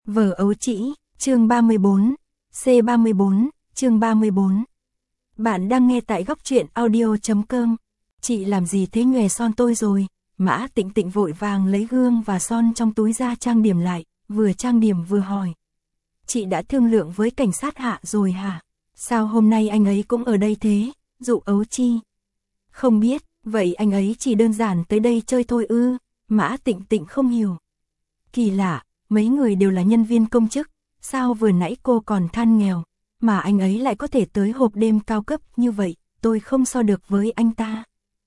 Vở ấu trĩ, chương 34, C34, chương 34. Bạn đang nghe tại góc truyện audio.com. Chị làm gì thế, nhòe son tôi rồi? Mã Tịnh Tịnh vội vàng lấy gương và son trong túi ra trang điểm lại, vừa trang điểm vừa hỏi. Chị đã thương lượng với cảnh sát Hạ rồi hả? Sao hôm nay anh ấy cũng ở đây thế? Dụ Ấu Chi. Không biết, vậy anh ấy chỉ đơn giản tới đây chơi thôi ư? Mã Tịnh Tịnh không hiểu. Kỳ lạ, mấy người đều là nhân viên công chức, sao vừa nãy cô còn than nghèo, mà anh ấy lại có thể tới hộp đêm cao cấp như vậy, tôi không so được với anh ta.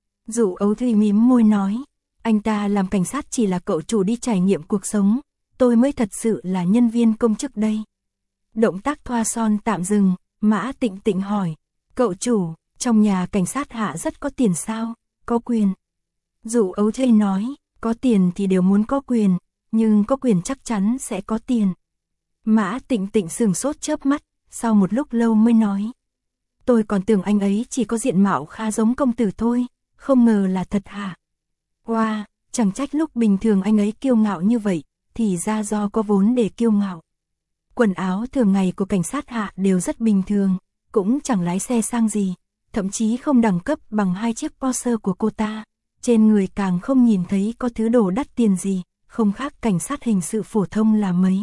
Dụ Ấu Thùy mím môi nói, anh ta làm cảnh sát chỉ là cậu chủ đi trải nghiệm cuộc sống, tôi mới thật sự là nhân viên công chức đây. Động tác thoa son tạm dừng, Mã Tịnh Tịnh hỏi, cậu chủ, trong nhà cảnh sát Hạ rất có tiền sao, có quyền. Dụ Ấu Thùy nói, có tiền thì đều muốn có quyền, nhưng có quyền chắc chắn sẽ có tiền. Mã Tịnh Tịnh sửng sốt chớp mắt, sau một lúc lâu mới nói. Tôi còn tưởng anh ấy chỉ có diện mạo khá giống công tử thôi, không ngờ là thật hả? Wow, chẳng trách lúc bình thường anh ấy kiêu ngạo như vậy, thì ra do có vốn để kiêu ngạo. Quần áo thường ngày của cảnh sát Hạ đều rất bình thường, cũng chẳng lái xe sang gì, thậm chí không đẳng cấp bằng hai chiếc Porsche của cô ta. Trên người càng không nhìn thấy có thứ đồ đắt tiền gì, không khác cảnh sát hình sự phổ thông là mấy.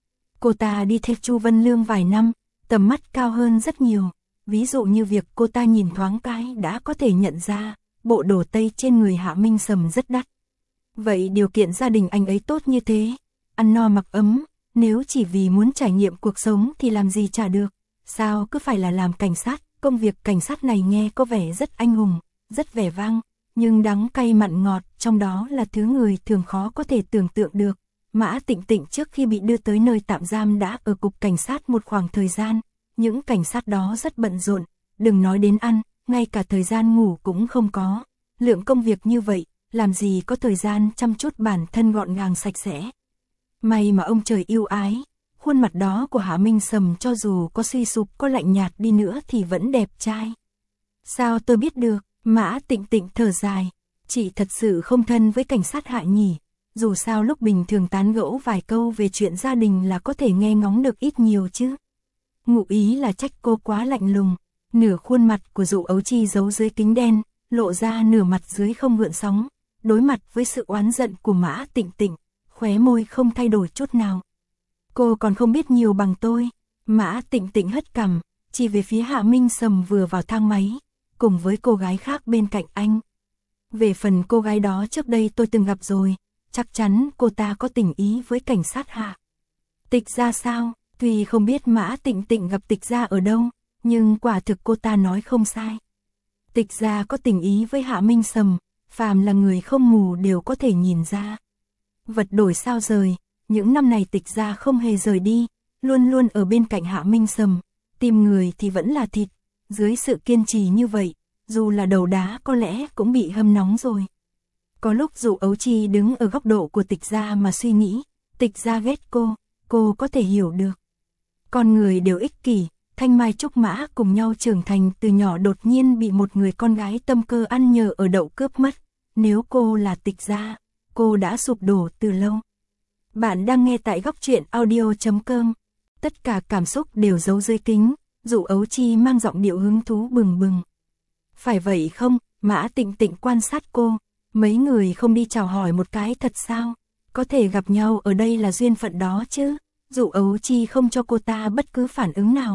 Cô ta đi theo Chu Vân Lương vài năm, tầm mắt cao hơn rất nhiều. Ví dụ như việc cô ta nhìn thoáng cái đã có thể nhận ra, bộ đồ tây trên người Hạ Minh Sầm rất đắt. Vậy điều kiện gia đình anh ấy tốt như thế, ăn no mặc ấm, nếu chỉ vì muốn trải nghiệm cuộc sống thì làm gì chả được. Sao cứ phải là làm cảnh sát, công việc cảnh sát này nghe có vẻ rất anh hùng, rất vẻ vang. Nhưng đắng cay mặn ngọt, trong đó là thứ người thường khó có thể tưởng tượng được. Mã Tịnh Tịnh trước khi bị đưa tới nơi tạm giam đã ở cục cảnh sát một khoảng thời gian. Những cảnh sát đó rất bận rộn, đừng nói đến ăn, ngay cả thời gian ngủ cũng không có. Lượng công việc như vậy, làm gì có thời gian chăm chút bản thân gọn gàng sạch sẽ. May mà ông trời yêu ái, khuôn mặt đó của Hạ Minh Sầm cho dù có suy sụp có lạnh nhạt đi nữa thì vẫn đẹp trai. Sao tôi biết được? Mã Tịnh Tịnh thở dài, chị thật sự không thân với cảnh sát Hạ nhỉ, dù sao lúc bình thường tán gẫu vài câu về chuyện gia đình là có thể nghe ngóng được ít nhiều chứ. Ngụ ý là trách cô quá lạnh lùng, nửa khuôn mặt của Dụ Ấu Chi giấu dưới kính đen, lộ ra nửa mặt dưới không gợn sóng, đối mặt với sự oán giận của Mã Tịnh Tịnh, khóe môi không thay đổi chút nào. Cô còn không biết nhiều bằng tôi. Mã Tịnh Tịnh hất cằm, chỉ về phía Hạ Minh Sầm vừa vào thang máy, cùng với cô gái khác bên cạnh anh. Về phần cô gái đó trước đây tôi từng gặp rồi, chắc chắn cô ta có tình ý với cảnh sát Hạ. Tịch Gia sao? Tuy không biết Mã Tịnh Tịnh gặp Tịch Gia ở đâu, nhưng quả thực cô ta nói không sai. Tịch Gia có tình ý với Hạ Minh Sầm, phàm là người không mù đều có thể nhìn ra. Vật đổi sao rời, những năm này Tịch Gia không hề rời đi, luôn luôn ở bên cạnh Hạ Minh Sầm, tìm người thì vẫn là thịt. Dưới sự kiên trì như vậy, dù là đầu đá có lẽ cũng bị hâm nóng rồi. Có lúc Dụ Ấu Chi đứng ở góc độ của Tịch Gia mà suy nghĩ, Tịch Gia ghét cô có thể hiểu được. Con người đều ích kỷ, Thanh Mai Trúc Mã cùng nhau trưởng thành từ nhỏ đột nhiên bị một người con gái tâm cơ ăn nhờ ở đậu cướp mất. Nếu cô là Tịch Gia, cô đã sụp đổ từ lâu. Bạn đang nghe tại góc truyện audio.com. Tất cả cảm xúc đều giấu dưới kính. Dụ Ấu Chi mang giọng điệu hứng thú bừng bừng. Phải vậy không? Mã Tịnh Tịnh quan sát cô. Mấy người không đi chào hỏi một cái thật sao? Có thể gặp nhau ở đây là duyên phận đó chứ. Dụ Ấu Chi không cho cô ta bất cứ phản ứng nào.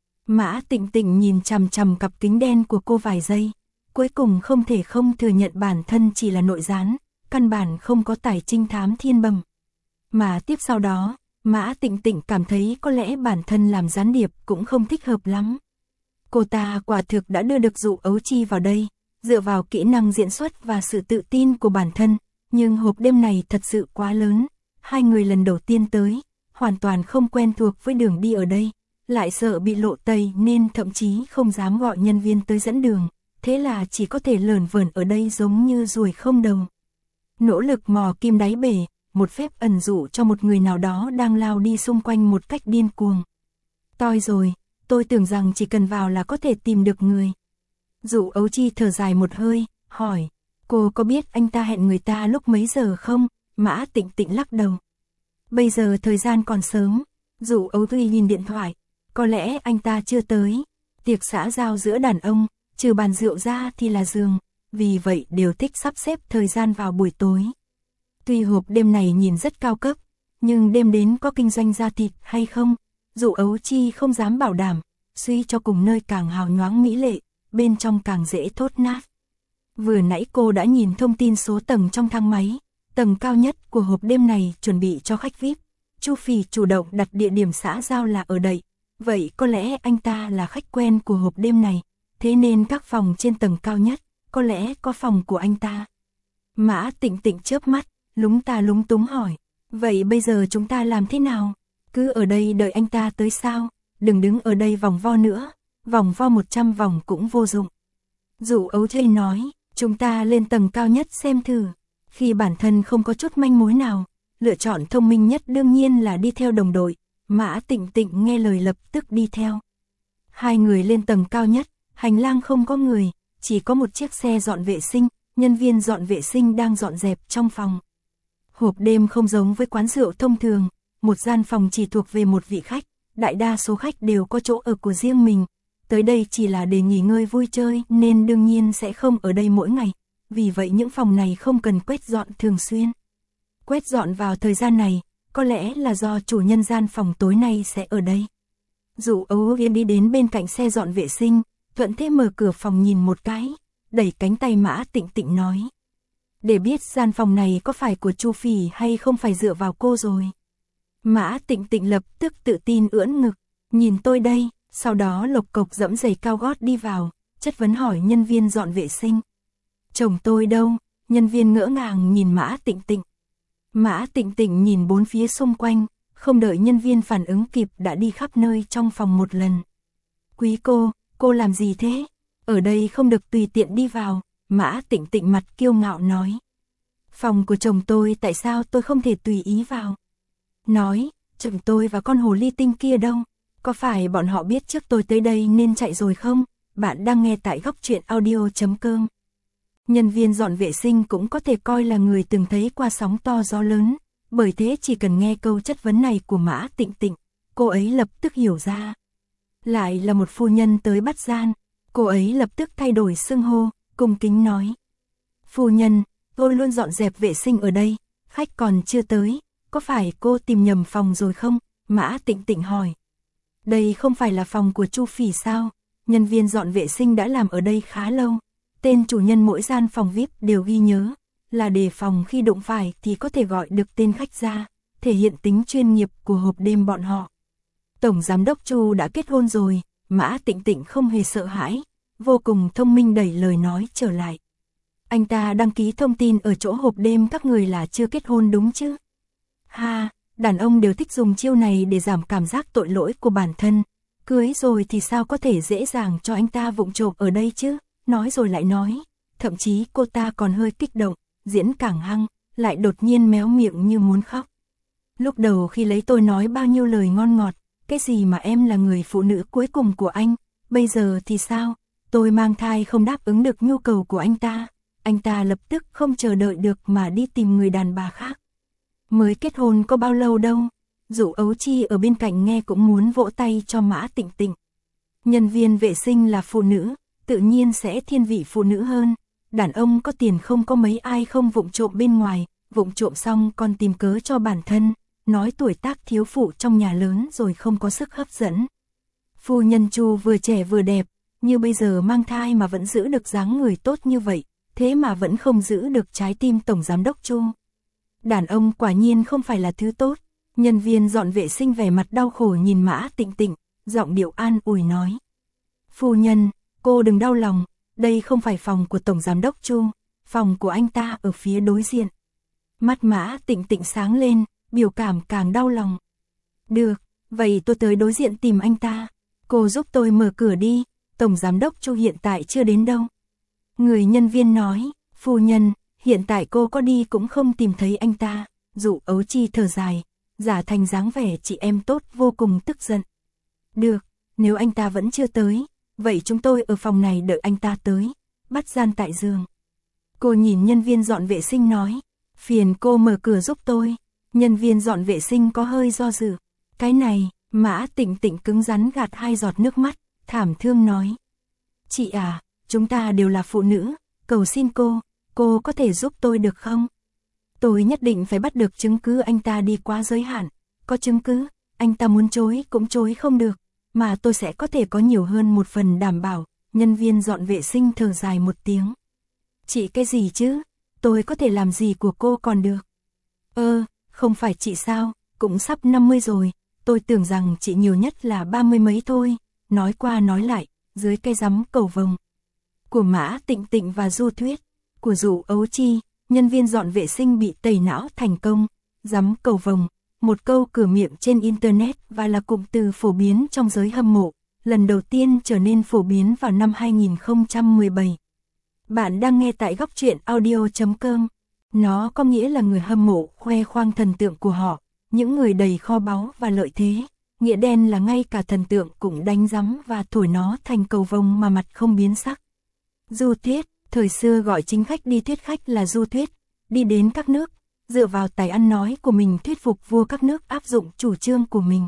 Mã Tịnh Tịnh nhìn chằm chằm cặp kính đen của cô vài giây. Cuối cùng không thể không thừa nhận bản thân chỉ là nội gián, căn bản không có tài trinh thám thiên bẩm. Mà tiếp sau đó, Mã Tịnh Tịnh cảm thấy có lẽ bản thân làm gián điệp cũng không thích hợp lắm. Cô ta quả thực đã đưa được Dụ Ấu Chi vào đây, dựa vào kỹ năng diễn xuất và sự tự tin của bản thân, nhưng hộp đêm này thật sự quá lớn. Hai người lần đầu tiên tới, hoàn toàn không quen thuộc với đường đi ở đây, lại sợ bị lộ tẩy nên thậm chí không dám gọi nhân viên tới dẫn đường, thế là chỉ có thể lởn vởn ở đây giống như ruồi không đầu. Nỗ lực mò kim đáy bể, một phép ẩn dụ cho một người nào đó đang lao đi xung quanh một cách điên cuồng. Toi rồi, tôi tưởng rằng chỉ cần vào là có thể tìm được người. Dụ Ấu Chi thở dài một hơi, hỏi, cô có biết anh ta hẹn người ta lúc mấy giờ không? Mã Tịnh Tịnh lắc đầu. Bây giờ thời gian còn sớm. Dụ Ấu Tuy nhìn điện thoại. Có lẽ anh ta chưa tới. Tiệc xã giao giữa đàn ông, trừ bàn rượu ra thì là giường. Vì vậy đều thích sắp xếp thời gian vào buổi tối. Tuy hộp đêm này nhìn rất cao cấp, nhưng đêm đến có kinh doanh da thịt hay không, Dụ Ấu Chi không dám bảo đảm. Suy cho cùng nơi càng hào nhoáng mỹ lệ, bên trong càng dễ thốt nát. Vừa nãy cô đã nhìn thông tin số tầng trong thang máy. Tầng cao nhất của hộp đêm này chuẩn bị cho khách VIP. Chu Phỉ chủ động đặt địa điểm xã giao là ở đây. Vậy có lẽ anh ta là khách quen của hộp đêm này. Thế nên các phòng trên tầng cao nhất, có lẽ có phòng của anh ta. Mã Tịnh Tịnh chớp mắt, lúng ta lúng túng hỏi. Vậy bây giờ chúng ta làm thế nào? Cứ ở đây đợi anh ta tới sao? Đừng đứng ở đây vòng vo nữa. Vòng vo 100 vòng cũng vô dụng. Dụ Ấu Chi nói, chúng ta lên tầng cao nhất xem thử. Khi bản thân không có chút manh mối nào, lựa chọn thông minh nhất đương nhiên là đi theo đồng đội. Mã Tịnh Tịnh nghe lời lập tức đi theo. Hai người lên tầng cao nhất, hành lang không có người, chỉ có một chiếc xe dọn vệ sinh, nhân viên dọn vệ sinh đang dọn dẹp trong phòng. Hộp đêm không giống với quán rượu thông thường, một gian phòng chỉ thuộc về một vị khách, đại đa số khách đều có chỗ ở của riêng mình. Tới đây chỉ là để nghỉ ngơi vui chơi nên đương nhiên sẽ không ở đây mỗi ngày. Vì vậy những phòng này không cần quét dọn thường xuyên. Quét dọn vào thời gian này, có lẽ là do chủ nhân gian phòng tối nay sẽ ở đây. Dụ Ấu Yên đi đến bên cạnh xe dọn vệ sinh, thuận thế mở cửa phòng nhìn một cái, đẩy cánh tay Mã Tịnh Tịnh nói. Để biết gian phòng này có phải của Chu Phỉ hay không phải dựa vào cô rồi. Mã Tịnh Tịnh lập tức tự tin ưỡn ngực, nhìn tôi đây, sau đó lộc cộc dẫm giày cao gót đi vào, chất vấn hỏi nhân viên dọn vệ sinh. Chồng tôi đâu? Nhân viên ngỡ ngàng nhìn Mã Tịnh Tịnh. Mã Tịnh Tịnh nhìn bốn phía xung quanh, không đợi nhân viên phản ứng kịp đã đi khắp nơi trong phòng một lần. Quý cô làm gì thế? Ở đây không được tùy tiện đi vào, Mã Tịnh Tịnh mặt kiêu ngạo nói. Phòng của chồng tôi tại sao tôi không thể tùy ý vào? Nói, chồng tôi và con hồ ly tinh kia đâu? Có phải bọn họ biết trước tôi tới đây nên chạy rồi không? Bạn đang nghe tại Góc Truyện Audio.com. Nhân viên dọn vệ sinh cũng có thể coi là người từng thấy qua sóng to gió lớn, bởi thế chỉ cần nghe câu chất vấn này của Mã Tịnh Tịnh, cô ấy lập tức hiểu ra. Lại là một phu nhân tới bắt gian, cô ấy lập tức thay đổi xưng hô, cung kính nói. Phu nhân, tôi luôn dọn dẹp vệ sinh ở đây, khách còn chưa tới, có phải cô tìm nhầm phòng rồi không? Mã Tịnh Tịnh hỏi. Đây không phải là phòng của Chu Phỉ sao? Nhân viên dọn vệ sinh đã làm ở đây khá lâu. Tên chủ nhân mỗi gian phòng VIP đều ghi nhớ, là đề phòng khi đụng phải thì có thể gọi được tên khách ra, thể hiện tính chuyên nghiệp của hộp đêm bọn họ. Tổng giám đốc Chu đã kết hôn rồi, Mã Tịnh Tịnh không hề sợ hãi, vô cùng thông minh đẩy lời nói trở lại. Anh ta đăng ký thông tin ở chỗ hộp đêm các người là chưa kết hôn đúng chứ? Ha, đàn ông đều thích dùng chiêu này để giảm cảm giác tội lỗi của bản thân. Cưới rồi thì sao có thể dễ dàng cho anh ta vụng trộm ở đây chứ? Nói rồi lại nói, thậm chí cô ta còn hơi kích động, diễn càng hăng, lại đột nhiên méo miệng như muốn khóc. Lúc đầu khi lấy tôi nói bao nhiêu lời ngon ngọt, cái gì mà em là người phụ nữ cuối cùng của anh, bây giờ thì sao? Tôi mang thai không đáp ứng được nhu cầu của anh ta lập tức không chờ đợi được mà đi tìm người đàn bà khác. Mới kết hôn có bao lâu đâu, Dụ Ấu Chi ở bên cạnh nghe cũng muốn vỗ tay cho Mã Tịnh Tịnh. Nhân viên vệ sinh là phụ nữ, tự nhiên sẽ thiên vị phụ nữ hơn. Đàn ông có tiền không có mấy ai không vụng trộm bên ngoài, vụng trộm xong còn tìm cớ cho bản thân, nói tuổi tác thiếu phụ trong nhà lớn rồi không có sức hấp dẫn. Phu nhân Chu vừa trẻ vừa đẹp, như bây giờ mang thai mà vẫn giữ được dáng người tốt như vậy, thế mà vẫn không giữ được trái tim tổng giám đốc Chu. Đàn ông quả nhiên không phải là thứ tốt. Nhân viên dọn vệ sinh vẻ mặt đau khổ nhìn Mã Tịnh Tịnh, giọng điệu an ủi nói. Phu nhân, cô đừng đau lòng, đây không phải phòng của tổng giám đốc Chu, phòng của anh ta ở phía đối diện. Mắt Mã Tịnh Tịnh sáng lên, biểu cảm càng đau lòng. Được, vậy tôi tới đối diện tìm anh ta. Cô giúp tôi mở cửa đi, tổng giám đốc Chu hiện tại chưa đến đâu. Người nhân viên nói, phu nhân, hiện tại cô có đi cũng không tìm thấy anh ta. Dụ Ấu Chi thở dài, giả thành dáng vẻ chị em tốt vô cùng tức giận. Được, nếu anh ta vẫn chưa tới, vậy chúng tôi ở phòng này đợi anh ta tới, bắt gian tại giường. Cô nhìn nhân viên dọn vệ sinh nói, phiền cô mở cửa giúp tôi. Nhân viên dọn vệ sinh có hơi do dự. Cái này, Mã Tịnh Tịnh cứng rắn gạt 2 giọt nước mắt, thảm thương nói. Chị à, chúng ta đều là phụ nữ, cầu xin cô có thể giúp tôi được không? Tôi nhất định phải bắt được chứng cứ anh ta đi quá giới hạn, có chứng cứ, anh ta muốn chối cũng chối không được, mà tôi sẽ có thể có nhiều hơn một phần đảm bảo. Nhân viên dọn vệ sinh thở dài một tiếng. Chị cái gì chứ, tôi có thể làm gì của cô còn được. Không phải chị sao, cũng sắp 50 rồi, tôi tưởng rằng chị nhiều nhất là 30 mấy thôi. Nói qua nói lại, dưới cây rắm cầu vồng của Mã Tịnh Tịnh và Du Thuyết, của Dụ Ấu Chi, nhân viên dọn vệ sinh bị tẩy não thành công. Rắm cầu vồng, một câu cửa miệng trên Internet và là cụm từ phổ biến trong giới hâm mộ, lần đầu tiên trở nên phổ biến vào năm 2017. Bạn đang nghe tại góc truyện audio.com. Nó có nghĩa là người hâm mộ khoe khoang thần tượng của họ, những người đầy kho báu và lợi thế. Nghĩa đen là ngay cả thần tượng cũng đánh rắm và thổi nó thành cầu vồng mà mặt không biến sắc. Du Thuyết, thời xưa gọi chính khách đi thuyết khách là Du Thuyết, đi đến các nước, dựa vào tài ăn nói của mình thuyết phục vua các nước áp dụng chủ trương của mình.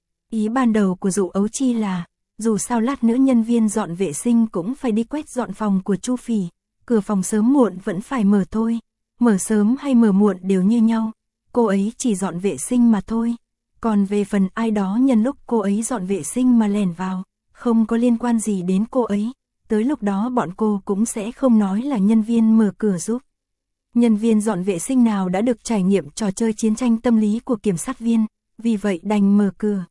Ý ban đầu của Dụ Ấu Chi là, dù sao lát nữa nhân viên dọn vệ sinh cũng phải đi quét dọn phòng của Chu Phỉ, cửa phòng sớm muộn vẫn phải mở thôi, mở sớm hay mở muộn đều như nhau, cô ấy chỉ dọn vệ sinh mà thôi. Còn về phần ai đó nhân lúc cô ấy dọn vệ sinh mà lẻn vào, không có liên quan gì đến cô ấy, tới lúc đó bọn cô cũng sẽ không nói là nhân viên mở cửa giúp. Nhân viên dọn vệ sinh nào đã được trải nghiệm trò chơi chiến tranh tâm lý của kiểm sát viên, vì vậy đành mở cửa.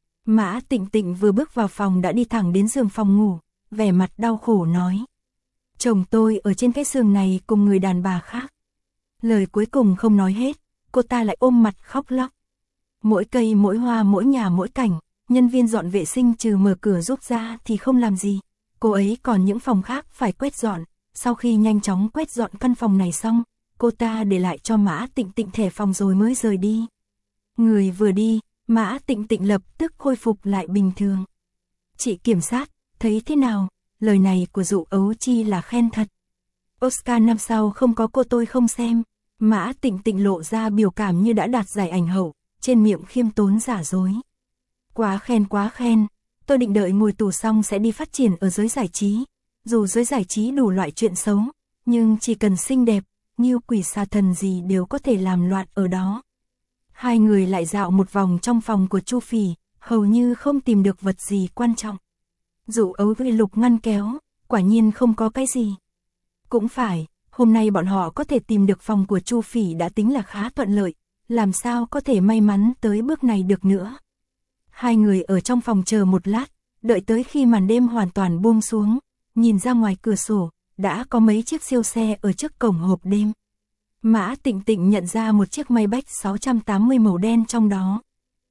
Mã Tịnh Tịnh vừa bước vào phòng đã đi thẳng đến giường phòng ngủ, vẻ mặt đau khổ nói. Chồng tôi ở trên cái giường này cùng người đàn bà khác. Lời cuối cùng không nói hết, cô ta lại ôm mặt khóc lóc. Mỗi cây mỗi hoa mỗi nhà mỗi cảnh, nhân viên dọn vệ sinh trừ mở cửa giúp ra thì không làm gì. Cô ấy còn những phòng khác phải quét dọn, sau khi nhanh chóng quét dọn căn phòng này xong, cô ta để lại cho Mã Tịnh Tịnh thẻ phòng rồi mới rời đi. Người vừa đi, Mã Tịnh Tịnh lập tức khôi phục lại bình thường. Chị kiểm sát, thấy thế nào? Lời này của Dụ Ấu Chi là khen thật. Oscar năm sau không có cô tôi không xem. Mã Tịnh Tịnh lộ ra biểu cảm như đã đạt giải ảnh hậu, trên miệng khiêm tốn giả dối. Quá khen, tôi định đợi ngồi tù xong sẽ đi phát triển ở giới giải trí. Dù giới giải trí đủ loại chuyện xấu, nhưng chỉ cần xinh đẹp, như quỷ xà thần gì đều có thể làm loạn ở đó. Hai người lại dạo một vòng trong phòng của Chu Phỉ, hầu như không tìm được vật gì quan trọng. Dụ Ấu Chi lục ngăn kéo, quả nhiên không có cái gì. Cũng phải, hôm nay bọn họ có thể tìm được phòng của Chu Phỉ đã tính là khá thuận lợi, làm sao có thể may mắn tới bước này được nữa. Hai người ở trong phòng chờ một lát, đợi tới khi màn đêm hoàn toàn buông xuống, nhìn ra ngoài cửa sổ, đã có mấy chiếc siêu xe ở trước cổng hộp đêm. Mã Tịnh Tịnh nhận ra một chiếc Maybach 680 màu đen trong đó.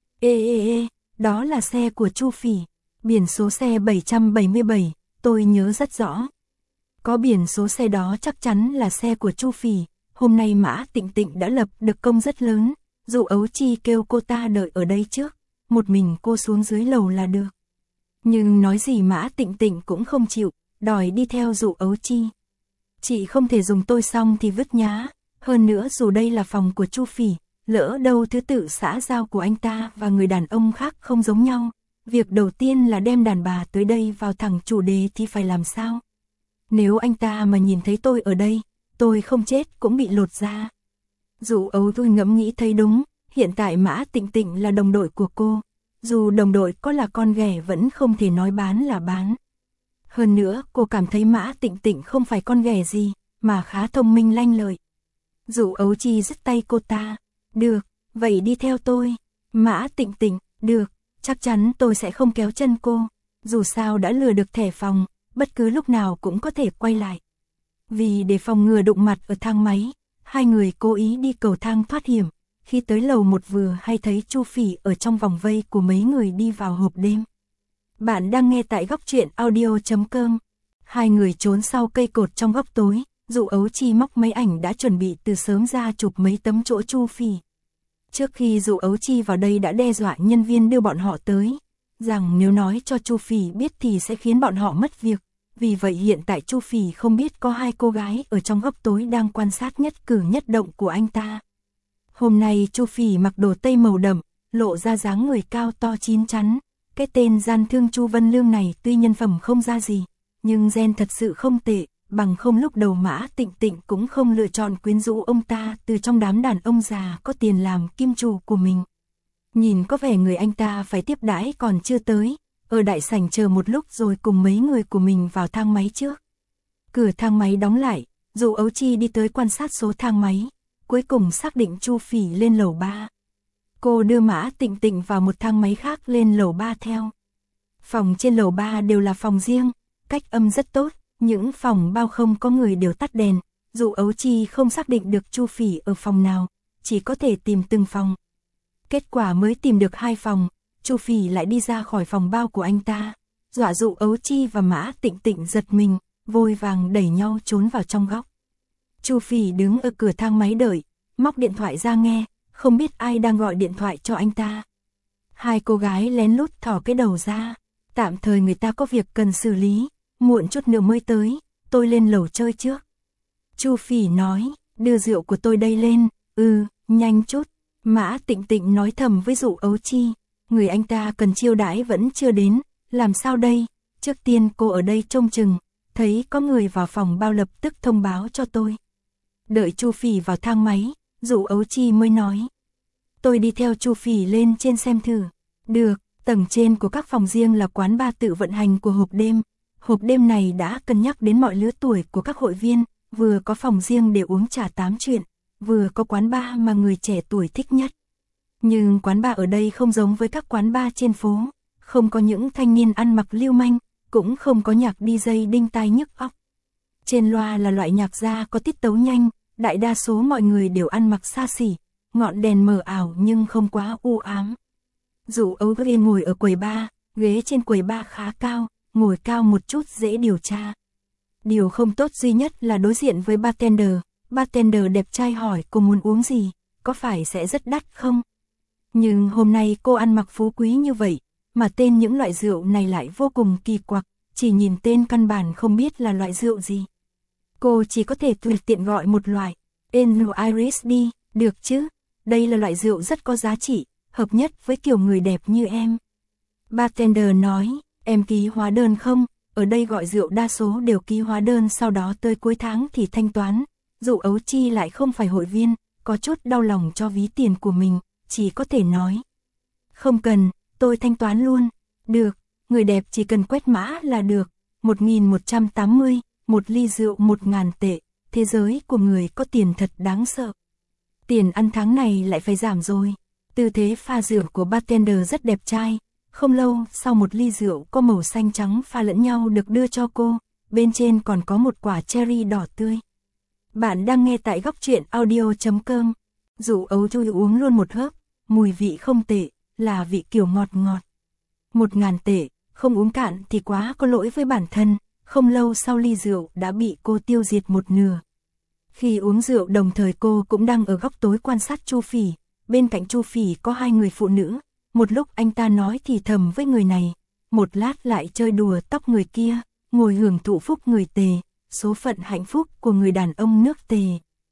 Đó là xe của Chu Phỉ, biển số xe 777, tôi nhớ rất rõ. Có biển số xe đó chắc chắn là xe của Chu Phỉ, hôm nay Mã Tịnh Tịnh đã lập được công rất lớn, Dụ Ấu Chi kêu cô ta đợi ở đây trước, một mình cô xuống dưới lầu là được. Nhưng nói gì Mã Tịnh Tịnh cũng không chịu, đòi đi theo Dụ Ấu Chi. Chị không thể dùng tôi xong thì vứt nhá, hơn nữa dù đây là phòng của Chu Phỉ, lỡ đâu thứ tự xã giao của anh ta và người đàn ông khác không giống nhau, việc đầu tiên là đem đàn bà tới đây vào thẳng chủ đề thì phải làm sao? Nếu anh ta mà nhìn thấy tôi ở đây, tôi không chết cũng bị lột da. Dụ Ấu Chi ngẫm nghĩ thấy đúng, hiện tại Mã Tịnh Tịnh là đồng đội của cô, dù đồng đội có là con ghẻ vẫn không thể nói bán là bán. Hơn nữa cô cảm thấy Mã Tịnh Tịnh không phải con ghẻ gì, mà khá thông minh lanh lợi. Dụ Ấu Chi dứt tay cô ta, được, vậy đi theo tôi. Mã Tịnh Tịnh, được, chắc chắn tôi sẽ không kéo chân cô, dù sao đã lừa được thẻ phòng, bất cứ lúc nào cũng có thể quay lại. Vì để phòng ngừa đụng mặt ở thang máy, hai người cố ý đi cầu thang thoát hiểm, khi tới lầu 1 vừa hay thấy Chu Phỉ ở trong vòng vây của mấy người đi vào hộp đêm. Bạn đang nghe tại góc truyện audio.com. Hai người trốn sau cây cột trong góc tối, Dụ Ấu Chi móc máy ảnh đã chuẩn bị từ sớm ra chụp mấy tấm chỗ Chu Phỉ. Trước khi Dụ Ấu Chi vào đây đã đe dọa nhân viên đưa bọn họ tới, rằng nếu nói cho Chu Phỉ biết thì sẽ khiến bọn họ mất việc. Vì vậy hiện tại Chu Phỉ không biết có hai cô gái ở trong góc tối đang quan sát nhất cử nhất động của anh ta. Hôm nay Chu Phỉ mặc đồ tây màu đậm, lộ ra dáng người cao to chín chắn. Cái tên gian thương Chu Vân Lương này tuy nhân phẩm không ra gì, nhưng gen thật sự không tệ, bằng không lúc đầu Mã Tịnh Tịnh cũng không lựa chọn quyến rũ ông ta từ trong đám đàn ông già có tiền làm kim chủ của mình. Nhìn có vẻ người anh ta phải tiếp đãi còn chưa tới, ở đại sảnh chờ một lúc rồi cùng mấy người của mình vào thang máy trước. Cửa thang máy đóng lại, Dụ Ấu Chi đi tới quan sát số thang máy, cuối cùng xác định Chu Phỉ lên lầu 3. Cô đưa Mã Tịnh Tịnh vào một thang máy khác lên lầu 3 theo. Phòng trên lầu 3 đều là phòng riêng, cách âm rất tốt, những phòng bao không có người đều tắt đèn. Dụ Ấu Chi không xác định được Chu Phỉ ở phòng nào, chỉ có thể tìm từng phòng. Kết quả mới tìm được 2 phòng, Chu Phỉ lại đi ra khỏi phòng bao của anh ta, dọa Dụ Ấu Chi và Mã Tịnh Tịnh giật mình, vội vàng đẩy nhau trốn vào trong góc. Chu Phỉ đứng ở cửa thang máy đợi, móc điện thoại ra nghe, không biết ai đang gọi điện thoại cho anh ta. 2 cô gái lén lút thò cái đầu ra, tạm thời người ta có việc cần xử lý, muộn chút nữa mới tới, tôi lên lầu chơi trước. Chu Phỉ nói, đưa rượu của tôi đây lên, nhanh chút. Mã Tịnh Tịnh nói thầm với Dụ Ấu Chi, người anh ta cần chiêu đãi vẫn chưa đến, làm sao đây, trước tiên cô ở đây trông chừng, thấy có người vào phòng bao lập tức thông báo cho tôi. Đợi Chu Phỉ vào thang máy, Dụ Ấu Chi mới nói, tôi đi theo Chu Phỉ lên trên xem thử. Được, tầng trên của các phòng riêng là quán bar tự vận hành của hộp đêm. Hộp đêm này đã cân nhắc đến mọi lứa tuổi của các hội viên, vừa có phòng riêng để uống trà tám chuyện, vừa có quán bar mà người trẻ tuổi thích nhất. Nhưng quán bar ở đây không giống với các quán bar trên phố, không có những thanh niên ăn mặc lưu manh, cũng không có nhạc DJ đinh tai nhức óc. Trên loa là loại nhạc gia có tiết tấu nhanh, đại đa số mọi người đều ăn mặc xa xỉ, ngọn đèn mờ ảo nhưng không quá u ám. Dụ Ấu Chi ngồi ở quầy bar, ghế trên quầy bar khá cao, ngồi cao một chút dễ điều tra. Điều không tốt duy nhất là đối diện với bartender. Bartender đẹp trai hỏi cô muốn uống gì, có phải sẽ rất đắt không? Nhưng hôm nay cô ăn mặc phú quý như vậy, mà tên những loại rượu này lại vô cùng kỳ quặc, chỉ nhìn tên căn bản không biết là loại rượu gì. Cô chỉ có thể tùy tiện gọi một loại, Enro Iris đi, được chứ? Đây là loại rượu rất có giá trị, hợp nhất với kiểu người đẹp như em. Bartender nói, em ký hóa đơn không? Ở đây gọi rượu đa số đều ký hóa đơn, sau đó tới cuối tháng thì thanh toán. Dụ Ấu Chi lại không phải hội viên, có chút đau lòng cho ví tiền của mình, chỉ có thể nói. Không cần, tôi thanh toán luôn. Được, người đẹp chỉ cần quét mã là được. 1180, một ly rượu 1000 tệ, thế giới của người có tiền thật đáng sợ. Tiền ăn tháng này lại phải giảm rồi. Tư thế pha rượu của bartender rất đẹp trai. Không lâu sau một ly rượu có màu xanh trắng pha lẫn nhau được đưa cho cô, bên trên còn có một quả cherry đỏ tươi. Bạn đang nghe tại góc truyện audio.com. Dụ Ấu Chi uống luôn một hớp, mùi vị không tệ, là vị kiểu ngọt ngọt. 1000 tệ, không uống cạn thì quá có lỗi với bản thân, không lâu sau ly rượu đã bị cô tiêu diệt một nửa. Khi uống rượu đồng thời cô cũng đang ở góc tối quan sát Chu Phỉ, bên cạnh Chu Phỉ có 2 người phụ nữ, một lúc anh ta nói thì thầm với người này, một lát lại chơi đùa tóc người kia, ngồi hưởng thụ phúc người Tề, số phận hạnh phúc của người đàn ông nước Tề.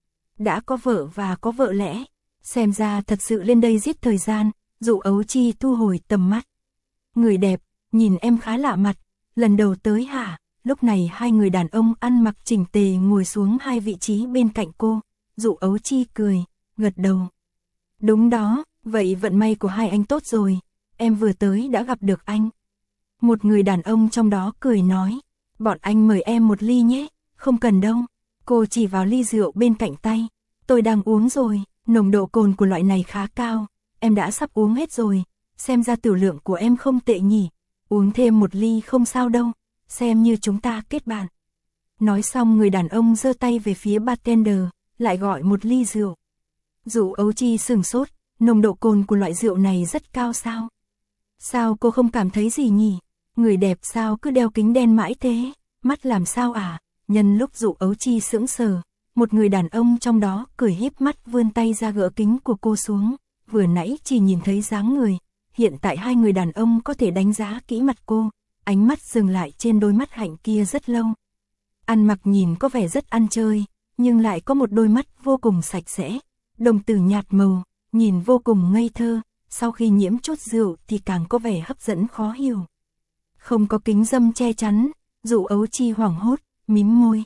Đã có vợ và có vợ lẽ, xem ra thật sự lên đây giết thời gian. Dụ Ấu Chi thu hồi tầm mắt. Người đẹp, nhìn em khá lạ mặt, lần đầu tới hả? Lúc này 2 người đàn ông ăn mặc chỉnh tề ngồi xuống 2 vị trí bên cạnh cô. Dụ Ấu Chi cười, gật đầu. Đúng đó, vậy vận may của 2 anh tốt rồi, em vừa tới đã gặp được anh. Một người đàn ông trong đó cười nói, bọn anh mời em một ly nhé, không cần đâu. Cô chỉ vào ly rượu bên cạnh tay, tôi đang uống rồi, nồng độ cồn của loại này khá cao, em đã sắp uống hết rồi, xem ra tiểu lượng của em không tệ nhỉ, uống thêm một ly không sao đâu, xem như chúng ta kết bạn. Nói xong người đàn ông giơ tay về phía bartender, lại gọi một ly rượu. Dụ Ấu Chi sửng sốt, nồng độ cồn của loại rượu này rất cao sao? Sao cô không cảm thấy gì nhỉ? Người đẹp sao cứ đeo kính đen mãi thế? Mắt làm sao à? Nhân lúc Dụ Ấu Chi sững sờ, một người đàn ông trong đó cười híp mắt vươn tay ra gỡ kính của cô xuống, vừa nãy chỉ nhìn thấy dáng người, hiện tại 2 người đàn ông có thể đánh giá kỹ mặt cô, ánh mắt dừng lại trên đôi mắt hạnh kia rất lâu. Ăn mặc nhìn có vẻ rất ăn chơi, nhưng lại có một đôi mắt vô cùng sạch sẽ, đồng tử nhạt màu, nhìn vô cùng ngây thơ, sau khi nhiễm chút rượu thì càng có vẻ hấp dẫn khó hiểu. Không có kính râm che chắn, Dụ Ấu Chi hoảng hốt, mím môi.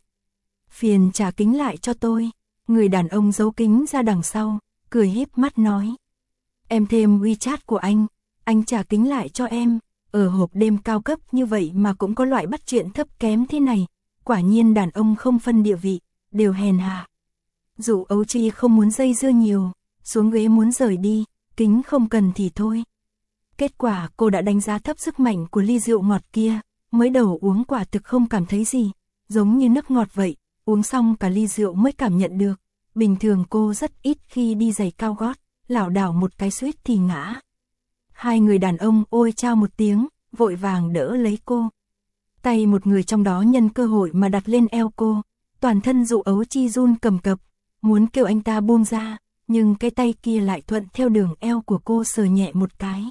Phiền trả kính lại cho tôi. Người đàn ông giấu kính ra đằng sau, cười híp mắt nói. Em thêm WeChat của anh trả kính lại cho em. Ở hộp đêm cao cấp như vậy mà cũng có loại bắt chuyện thấp kém thế này. Quả nhiên đàn ông không phân địa vị, đều hèn hạ. Dụ Ấu Chi không muốn dây dưa nhiều, xuống ghế muốn rời đi, kính không cần thì thôi. Kết quả cô đã đánh giá thấp sức mạnh của ly rượu ngọt kia, mới đầu uống quả thực không cảm thấy gì, giống như nước ngọt vậy, uống xong cả ly rượu mới cảm nhận được. Bình thường cô rất ít khi đi giày cao gót, lảo đảo một cái suýt thì ngã. Hai người đàn ông ôi chao một tiếng, vội vàng đỡ lấy cô. Tay một người trong đó nhân cơ hội mà đặt lên eo cô, toàn thân Dụ Ấu Chi run cầm cập, muốn kêu anh ta buông ra, nhưng cái tay kia lại thuận theo đường eo của cô sờ nhẹ một cái.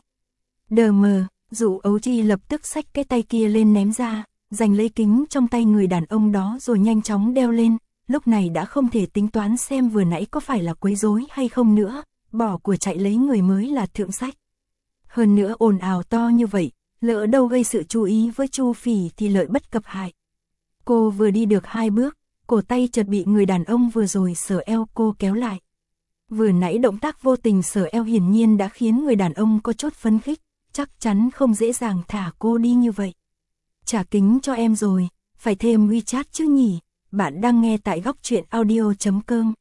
Đờ mờ, Dụ Ấu Chi lập tức xách cái tay kia lên ném ra, giành lấy kính trong tay người đàn ông đó rồi nhanh chóng đeo lên, lúc này đã không thể tính toán xem vừa nãy có phải là quấy rối hay không nữa, bỏ của chạy lấy người mới là thượng sách. Hơn nữa ồn ào to như vậy, lỡ đâu gây sự chú ý với Chu Phỉ thì lợi bất cập hại. Cô vừa đi được 2 bước, cổ tay chợt bị người đàn ông vừa rồi sờ eo cô kéo lại. Vừa nãy động tác vô tình sờ eo hiển nhiên đã khiến người đàn ông có chút phấn khích, chắc chắn không dễ dàng thả cô đi như vậy. Trả kính cho em rồi, phải thêm WeChat chứ nhỉ, bạn đang nghe tại góc truyện audio.com.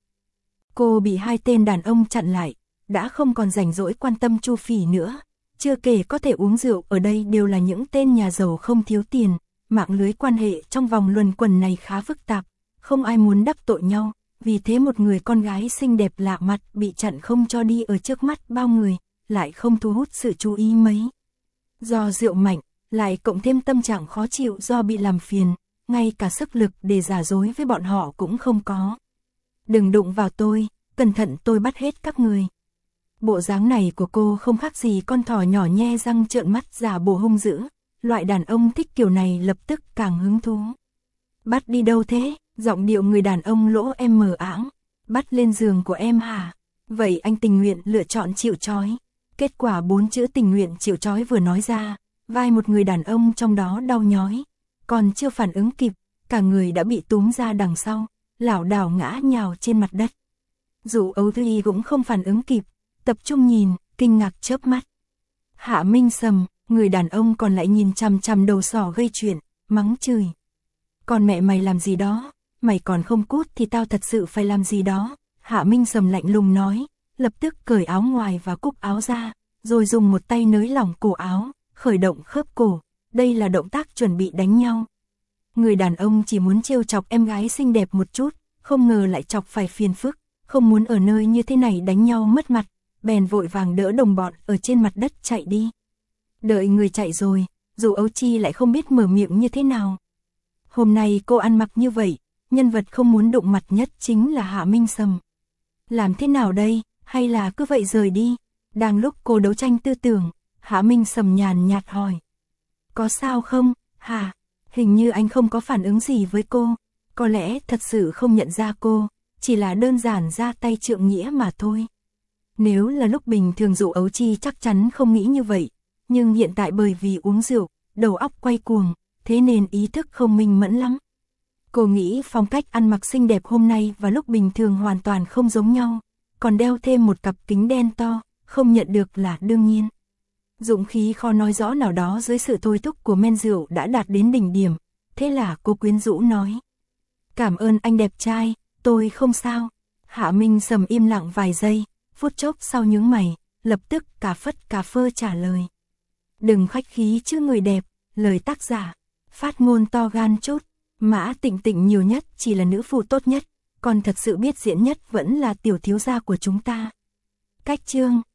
Cô bị hai tên đàn ông chặn lại, đã không còn rảnh rỗi quan tâm Chu Phỉ nữa. Chưa kể có thể uống rượu ở đây đều là những tên nhà giàu không thiếu tiền, mạng lưới quan hệ trong vòng luẩn quẩn này khá phức tạp, không ai muốn đắc tội nhau, vì thế một người con gái xinh đẹp lạ mặt bị chặn không cho đi ở trước mắt bao người, lại không thu hút sự chú ý mấy. Do rượu mạnh, lại cộng thêm tâm trạng khó chịu do bị làm phiền, ngay cả sức lực để giả dối với bọn họ cũng không có. Đừng đụng vào tôi, cẩn thận tôi bắt hết các người. Bộ dáng này của cô không khác gì con thỏ nhỏ nhe răng trợn mắt giả bộ hung dữ, loại đàn ông thích kiểu này lập tức càng hứng thú. Bắt đi đâu thế? Giọng điệu người đàn ông lỗ em mờ áng. Bắt lên giường của em hả? Vậy anh tình nguyện lựa chọn chịu trói. Kết quả 4 chữ tình nguyện chịu trói vừa nói ra, vai một người đàn ông trong đó đau nhói, còn chưa phản ứng kịp, cả người đã bị túm ra đằng sau, lảo đảo ngã nhào trên mặt đất. Dụ Ấu Chi cũng không phản ứng kịp, tập trung nhìn, kinh ngạc chớp mắt. Hạ Minh Sầm, người đàn ông còn lại nhìn chằm chằm đầu sỏ gây chuyện, mắng chửi. Còn mẹ mày làm gì đó, mày còn không cút thì tao thật sự phải làm gì đó. Hạ Minh Sầm lạnh lùng nói, lập tức cởi áo ngoài và cúc áo ra, rồi dùng một tay nới lỏng cổ áo, khởi động khớp cổ. Đây là động tác chuẩn bị đánh nhau. Người đàn ông chỉ muốn trêu chọc em gái xinh đẹp một chút, không ngờ lại chọc phải phiền phức, không muốn ở nơi như thế này đánh nhau mất mặt, bèn vội vàng đỡ đồng bọn ở trên mặt đất chạy đi. Đợi người chạy rồi, Dụ Ấu Chi lại không biết mở miệng như thế nào. Hôm nay cô ăn mặc như vậy, nhân vật không muốn đụng mặt nhất chính là Hạ Minh Sầm. Làm thế nào đây, hay là cứ vậy rời đi? Đang lúc cô đấu tranh tư tưởng, Hạ Minh Sầm nhàn nhạt hỏi. Có sao không, hả? Hình như anh không có phản ứng gì với cô, có lẽ thật sự không nhận ra cô, chỉ là đơn giản ra tay trượng nghĩa mà thôi. Nếu là lúc bình thường Dụ Ấu Chi chắc chắn không nghĩ như vậy, nhưng hiện tại bởi vì uống rượu, đầu óc quay cuồng, thế nên ý thức không minh mẫn lắm. Cô nghĩ phong cách ăn mặc xinh đẹp hôm nay và lúc bình thường hoàn toàn không giống nhau, còn đeo thêm một cặp kính đen to, không nhận được là đương nhiên. Dũng khí khó nói rõ nào đó dưới sự thôi thúc của men rượu đã đạt đến đỉnh điểm, thế là cô quyến rũ nói. Cảm ơn anh đẹp trai, tôi không sao. Hạ Minh Sầm im lặng vài giây, phút chốc sau nhướng mày, lập tức cà phất cà phơ trả lời. Đừng khách khí chứ người đẹp, lời tác giả, phát ngôn to gan chút, Mã Tịnh Tịnh nhiều nhất chỉ là nữ phụ tốt nhất, còn thật sự biết diễn nhất vẫn là tiểu thiếu gia của chúng ta. Cách chương